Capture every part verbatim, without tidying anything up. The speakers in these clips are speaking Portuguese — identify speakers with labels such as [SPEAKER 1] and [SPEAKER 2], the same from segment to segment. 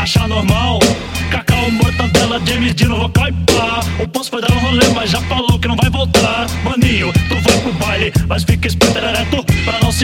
[SPEAKER 1] acha normal. Cacau, mortadela, James Dean no vocal e pá. O Poço foi dar um rolê, mas já falou que não vai voltar. Maninho, tu vai pro baile, mas fica esperto ereto pra não se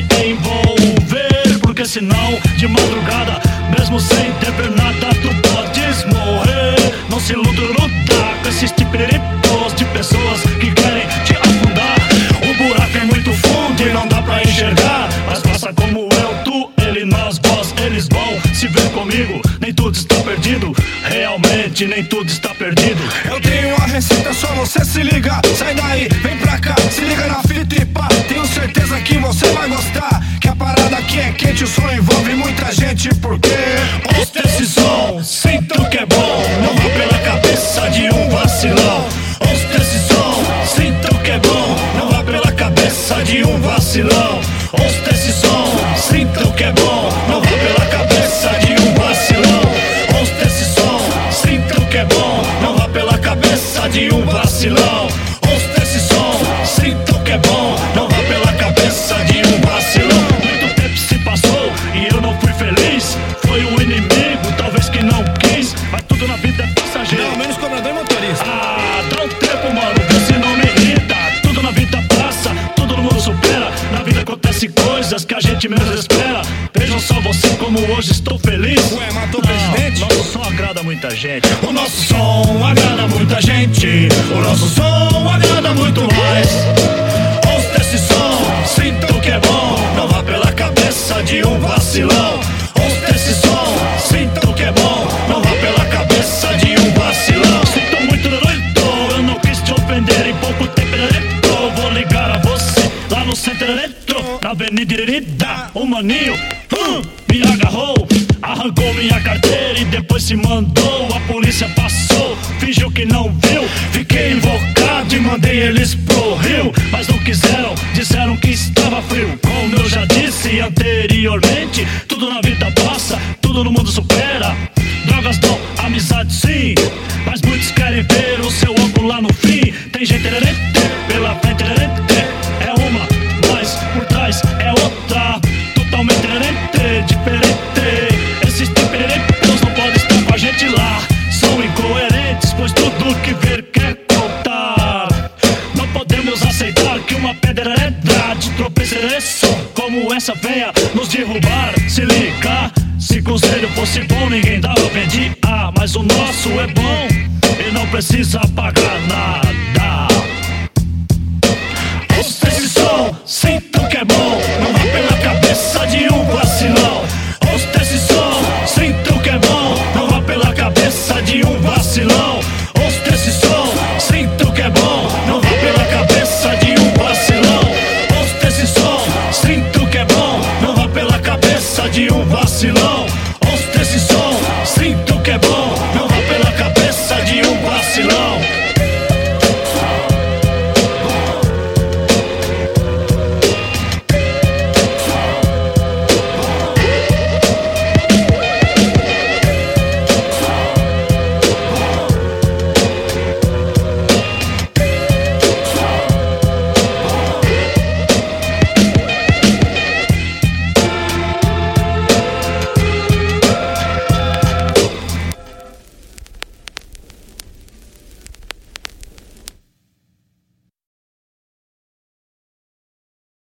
[SPEAKER 1] envolver, porque senão, de madrugada, mesmo sem dever nada, tu podes morrer. Não se luta com esses tipiripos de pessoas que querem te afundar. O buraco é muito fundo e não dá pra enxergar, mas faça como eu, tu, ele, nós, vós, eles vão se ver comigo. Nem tudo está perdido, realmente nem tudo está perdido.
[SPEAKER 2] Eu tenho a receita, só você se liga. Sai daí, vem pra cá, se liga na fita e pá. Tenho certeza que você vai gostar, que a parada aqui é quente, o som envolve muita gente. Porque
[SPEAKER 1] ouça esse som, sinta o que é bom, não vá pela cabeça de um vacilão. Ouça esse som, sinta o que é bom, não vá pela cabeça de um vacilão. Ouça esse som, sinta o que é bom, não vá pela cabeça de um vacilão. Ouça esse som, sinta o que é bom, não vá pela cabeça de um vacilão. Ouça esse som, sinta o que é bom, não vá pela cabeça de um vacilão. Muito tempo se passou e eu não fui feliz. Foi o inimigo, talvez que não quis, mas tudo na vida é passageiro.
[SPEAKER 2] não, menos cobrador e motorista.
[SPEAKER 1] Ah, dá um tempo, mano, vê se não me irrita. Tudo na vida passa, tudo no mundo supera. Na vida acontece coisas que a gente menos espera. Vejam só você como hoje estou feliz.
[SPEAKER 2] Ué, matou o presidente?
[SPEAKER 1] Nosso som agrada muita gente. O nosso som agrada muita gente. O nosso som agrada muito mais. Ouça esse som, sinta o que é bom, não vá pela cabeça de um vacilão. Ouça esse som, sinta o que é bom, não vá pela cabeça de um vacilão. Sinto muito doido, eu não quis te ofender. Em pouco tempo eletro, vou ligar a você lá no Centro Eletro, na Avenida Irida. O maninho hum, me agarrou, arrancou minha carteira e depois se mandou. A polícia passou, fingiu que não viu. Fiquei invocado e mandei eles pro rio, mas não quiseram, disseram que estava frio. Como eu já disse anteriormente, tudo na vida passa, tudo no mundo supera. Drogas dão amizade sim, mas muitos querem ver o seu óculos lá no fim. Tem gente tererete, pela frente tererete, é uma, mas por trás é outra. Totalmente tererete, diferente. Esses teperetos não podem estar com a gente lá. São incoerentes, pois tudo que ver quer contar. Não podemos aceitar que uma pedra de tropeço como essa venha nos derrubar. Se liga, se conselho fosse bom, ninguém dava vendia. Mas o nosso é bom e não precisa pagar nada. Ouça esse